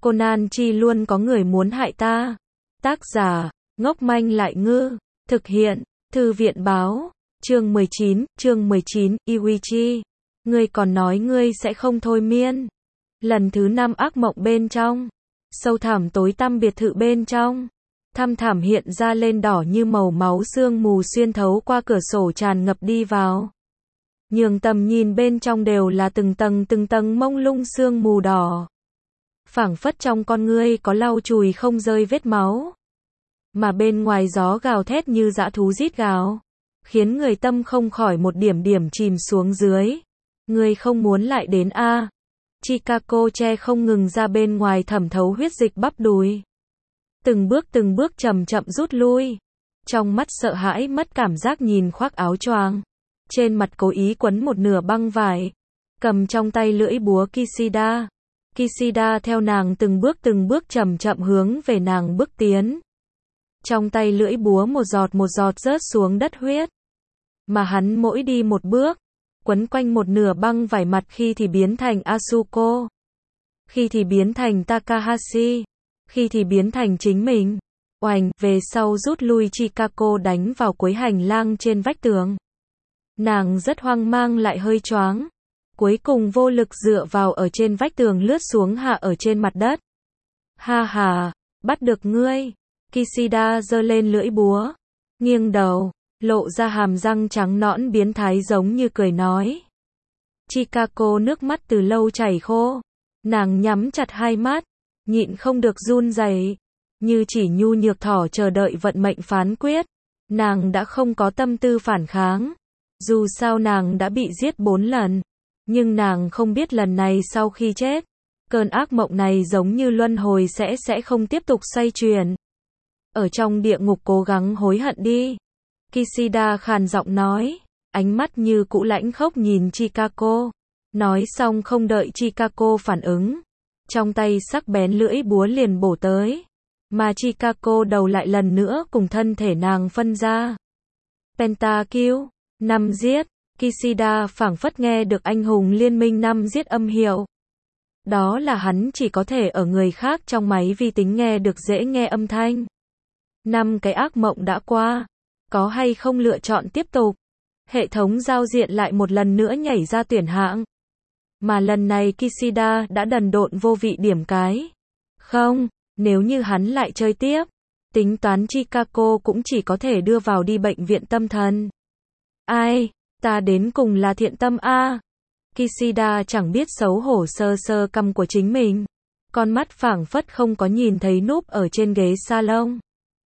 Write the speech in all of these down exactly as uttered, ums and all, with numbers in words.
Conan chi luôn có người muốn hại ta. Tác giả, ngốc manh lại ngư. Thực hiện, Thư viện báo. Chương mười chín, chương mười chín, Iwichi. Ngươi còn nói ngươi sẽ không thôi miên. Lần thứ năm ác mộng bên trong. Sâu thẳm tối tăm biệt thự bên trong. Thăm thẳm hiện ra lên đỏ như màu máu, sương mù xuyên thấu qua cửa sổ tràn ngập đi vào. Nhường tầm nhìn bên trong đều là từng tầng từng tầng mông lung sương mù đỏ. Phảng phất trong con ngươi có lau chùi không rơi vết máu. Mà bên ngoài gió gào thét như dã thú rít gào, khiến người tâm không khỏi một điểm điểm chìm xuống dưới. Ngươi không muốn lại đến a? À? Chikako che không ngừng ra bên ngoài thẩm thấu huyết dịch bắp đùi. Từng bước từng bước chậm chậm rút lui. Trong mắt sợ hãi mất cảm giác nhìn khoác áo choàng. Trên mặt cố ý quấn một nửa băng vải. Cầm trong tay lưỡi búa Kishida. Kishida theo nàng từng bước từng bước chậm chậm hướng về nàng bước tiến. Trong tay lưỡi búa một giọt một giọt rớt xuống đất huyết. Mà hắn mỗi đi một bước, quấn quanh một nửa băng vải, mặt khi thì biến thành Asuko, khi thì biến thành Takahashi, khi thì biến thành chính mình. Oành, về sau rút lui Chikako đánh vào cuối hành lang trên vách tường. Nàng rất hoang mang lại hơi choáng. Cuối cùng vô lực dựa vào ở trên vách tường lướt xuống hạ ở trên mặt đất. Ha ha, bắt được ngươi. Kishida giơ lên lưỡi búa, nghiêng đầu, lộ ra hàm răng trắng nõn biến thái giống như cười nói. Chikako nước mắt từ lâu chảy khô. Nàng nhắm chặt hai mắt, nhịn không được run rẩy, như chỉ nhu nhược thỏ chờ đợi vận mệnh phán quyết. Nàng đã không có tâm tư phản kháng. Dù sao nàng đã bị giết bốn lần. Nhưng nàng không biết lần này sau khi chết, cơn ác mộng này giống như luân hồi sẽ sẽ không tiếp tục xoay chuyển. Ở trong địa ngục cố gắng hối hận đi. Kishida khàn giọng nói, ánh mắt như cũ lãnh khốc nhìn Chikako. Nói xong không đợi Chikako phản ứng, trong tay sắc bén lưỡi búa liền bổ tới. Mà Chikako đầu lại lần nữa cùng thân thể nàng phân ra. Pentakill, năm giết. Kishida phảng phất nghe được anh hùng liên minh năm giết âm hiệu. Đó là hắn chỉ có thể ở người khác trong máy vi tính nghe được dễ nghe âm thanh. Năm cái ác mộng đã qua. Có hay không lựa chọn tiếp tục? Hệ thống giao diện lại một lần nữa nhảy ra tuyển hạng. Mà lần này Kishida đã đần độn vô vị điểm cái. Không, nếu như hắn lại chơi tiếp, tính toán Chikako cũng chỉ có thể đưa vào đi bệnh viện tâm thần. Ai, ta đến cùng là thiện tâm a? Kishida chẳng biết xấu hổ sơ sơ cằm của chính mình. Con mắt phảng phất không có nhìn thấy núp ở trên ghế salon.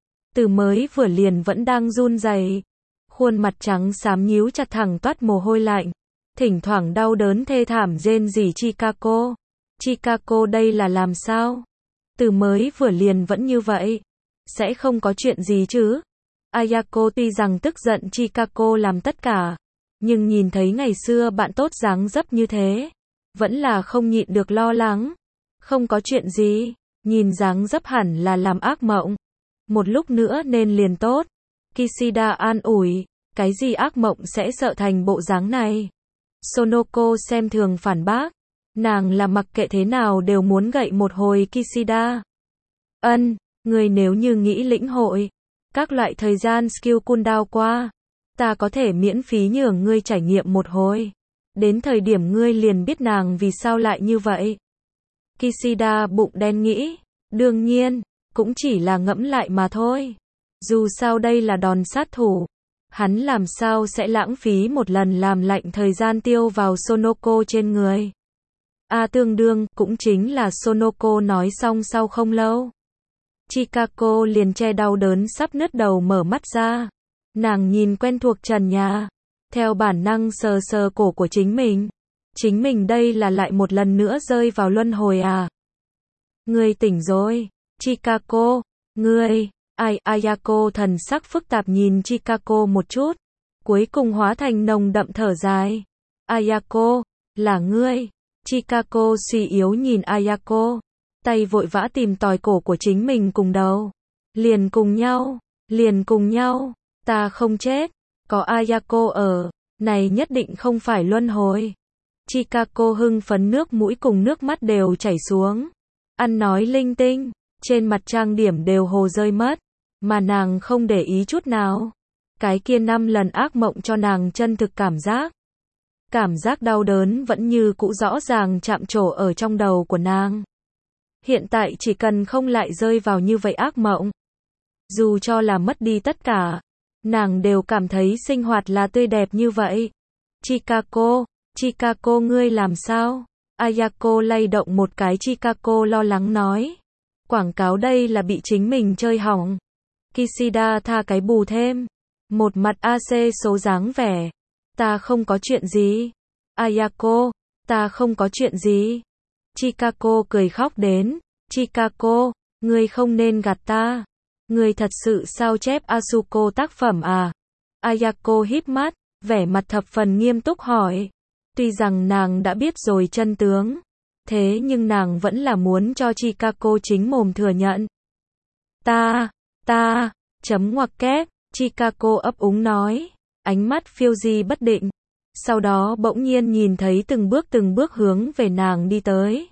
Từ mới vừa liền vẫn đang run rẩy, khuôn mặt trắng xám nhíu chặt thẳng toát mồ hôi lạnh, thỉnh thoảng đau đớn thê thảm rên rỉ. Chikako, Chikako đây là làm sao? Từ mới vừa liền vẫn như vậy, sẽ không có chuyện gì chứ? Ayako tuy rằng tức giận Chikako làm tất cả, nhưng nhìn thấy ngày xưa bạn tốt dáng dấp như thế, vẫn là không nhịn được lo lắng. Không có chuyện gì, nhìn dáng dấp hẳn là làm ác mộng. Một lúc nữa nên liền tốt. Kishida an ủi, cái gì ác mộng sẽ sợ thành bộ dáng này? Sonoko xem thường phản bác, nàng là mặc kệ thế nào đều muốn gậy một hồi Kishida. Ân, người nếu như nghĩ lĩnh hội các loại thời gian skill cooldown qua, ta có thể miễn phí nhường ngươi trải nghiệm một hồi. Đến thời điểm ngươi liền biết nàng vì sao lại như vậy. Kishida bụng đen nghĩ, đương nhiên, cũng chỉ là ngẫm lại mà thôi. Dù sao đây là đòn sát thủ, hắn làm sao sẽ lãng phí một lần làm lạnh thời gian tiêu vào Sonoko trên người. A à, tương đương, cũng chính là Sonoko nói xong sau không lâu. Chikako liền che đau đớn sắp nứt đầu mở mắt ra. Nàng nhìn quen thuộc trần nhà, theo bản năng sờ sờ cổ của chính mình. Chính mình đây là lại một lần nữa rơi vào luân hồi à? Ngươi tỉnh rồi, Chikako, ngươi, ai, Ayako thần sắc phức tạp nhìn Chikako một chút, cuối cùng hóa thành nồng đậm thở dài. Ayako, là ngươi. Chikako suy yếu nhìn Ayako, tay vội vã tìm tòi cổ của chính mình cùng đầu. Liền cùng nhau, liền cùng nhau, ta không chết, có Ayako ở, này nhất định không phải luân hồi. Chikako hưng phấn nước mũi cùng nước mắt đều chảy xuống. ăn nói linh tinh, trên mặt trang điểm đều hồ rơi mất, mà nàng không để ý chút nào. Cái kia năm lần ác mộng cho nàng chân thực cảm giác. Cảm giác đau đớn vẫn như cũ rõ ràng chạm trổ ở trong đầu của nàng. Hiện tại chỉ cần không lại rơi vào như vậy ác mộng, dù cho là mất đi tất cả, nàng đều cảm thấy sinh hoạt là tươi đẹp như vậy. Chikako, Chikako ngươi làm sao? Ayako lay động một cái, Chikako lo lắng nói. Quảng cáo đây là bị chính mình chơi hỏng. Kishida tha cái bù thêm. Một mặt a xê số dáng vẻ. Ta không có chuyện gì. Ayako, ta không có chuyện gì. Chikako cười khóc đến. Chikako, ngươi không nên gạt ta. Ngươi thật sự sao chép Asuko tác phẩm à? Ayako híp mắt, vẻ mặt thập phần nghiêm túc hỏi. Tuy rằng nàng đã biết rồi chân tướng, thế nhưng nàng vẫn là muốn cho Chikako chính mồm thừa nhận. Ta, ta, chấm ngoặc kép, Chikako ấp úng nói, ánh mắt phiêu di bất định. Sau đó bỗng nhiên nhìn thấy từng bước từng bước hướng về nàng đi tới.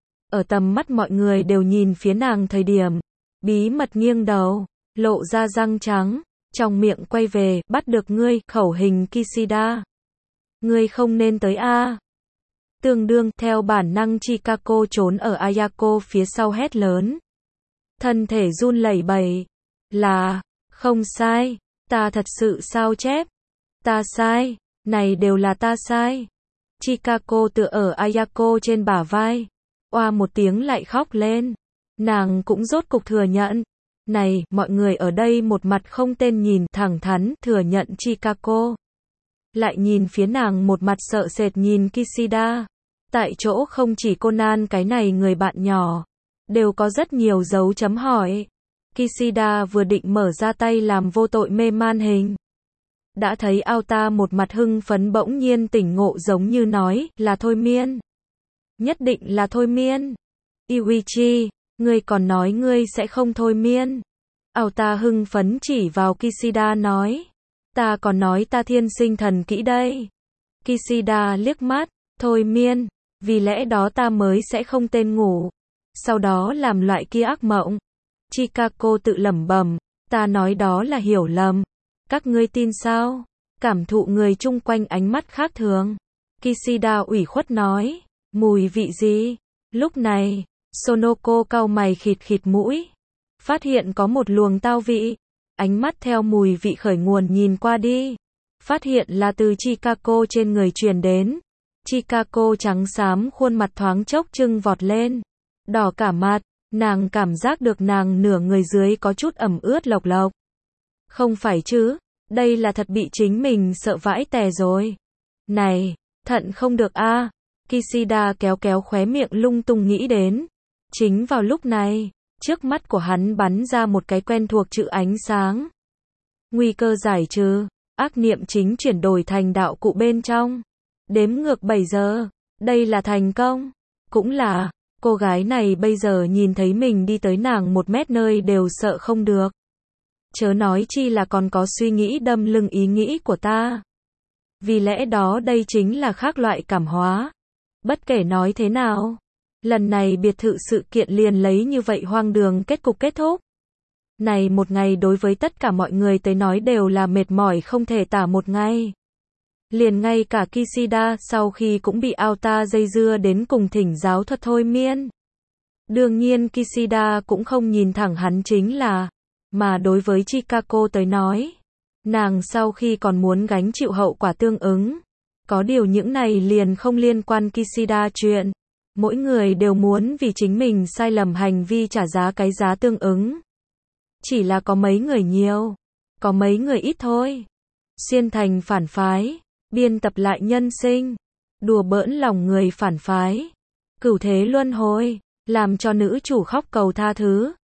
Ở tầm mắt mọi người đều nhìn phía nàng thời điểm, bí mật nghiêng đầu, lộ ra răng trắng, trong miệng quay về, bắt được ngươi, khẩu hình Kishida. Ngươi không nên tới a. Tương đương, theo bản năng Chikako trốn ở Ayako phía sau hét lớn. Thân thể run lẩy bẩy. Là, không sai, ta thật sự sao chép. Ta sai, này đều là ta sai. Chikako tựa ở Ayako trên bả vai. Oa một tiếng lại khóc lên. Nàng cũng rốt cục thừa nhận. Này, mọi người ở đây một mặt không tên nhìn, thẳng thắn, thừa nhận Chikako. Lại nhìn phía nàng một mặt sợ sệt nhìn Kishida. Tại chỗ không chỉ Conan cái này người bạn nhỏ, đều có rất nhiều dấu chấm hỏi. Kishida vừa định mở ra tay làm vô tội mê man hình. Đã thấy Aota một mặt hưng phấn bỗng nhiên tỉnh ngộ giống như nói, là thôi miên. Nhất định là thôi miên. Iwichi, ngươi còn nói ngươi sẽ không thôi miên. Aota hưng phấn chỉ vào Kishida nói. Ta còn nói ta thiên sinh thần kỹ đây. Kishida liếc mắt, thôi miên, vì lẽ đó ta mới sẽ không tên ngủ. Sau đó làm loại kia ác mộng. Chikako tự lẩm bẩm, ta nói đó là hiểu lầm. Các ngươi tin sao? Cảm thụ người chung quanh ánh mắt khác thường. Kishida ủy khuất nói, mùi vị gì? Lúc này, Sonoko cau mày khịt khịt mũi. Phát hiện có một luồng tao vị. Ánh mắt theo mùi vị khởi nguồn nhìn qua đi. Phát hiện là từ Chikako trên người truyền đến. Chikako trắng xám khuôn mặt thoáng chốc trưng vọt lên. Đỏ cả mặt, nàng cảm giác được nàng nửa người dưới có chút ẩm ướt lộc lộc. Không phải chứ, đây là thật bị chính mình sợ vãi tè rồi. Này, thận không được a. À. Kishida kéo kéo khóe miệng lung tung nghĩ đến. Chính vào lúc này, trước mắt của hắn bắn ra một cái quen thuộc chữ ánh sáng. Nguy cơ giải trừ, ác niệm chính chuyển đổi thành đạo cụ bên trong. Đếm ngược bảy giờ, đây là thành công. Cũng là, cô gái này bây giờ nhìn thấy mình đi tới nàng một mét nơi đều sợ không được. Chớ nói chi là còn có suy nghĩ đâm lưng ý nghĩ của ta. Vì lẽ đó đây chính là khác loại cảm hóa. Bất kể nói thế nào, lần này biệt thự sự kiện liền lấy như vậy hoang đường kết cục kết thúc. Này một ngày đối với tất cả mọi người tới nói đều là mệt mỏi không thể tả một ngày. Liền ngay cả Kishida sau khi cũng bị Aota dây dưa đến cùng thỉnh giáo thuật thôi miên. Đương nhiên Kishida cũng không nhìn thẳng hắn chính là, mà đối với Chikako tới nói, nàng sau khi còn muốn gánh chịu hậu quả tương ứng. Có điều những này liền không liên quan Kishida chuyện. Mỗi người đều muốn vì chính mình sai lầm hành vi trả giá cái giá tương ứng. Chỉ là có mấy người nhiều, có mấy người ít thôi. Xuyên thành phản phái, biên tập lại nhân sinh, đùa bỡn lòng người phản phái, cửu thế luân hồi, làm cho nữ chủ khóc cầu tha thứ.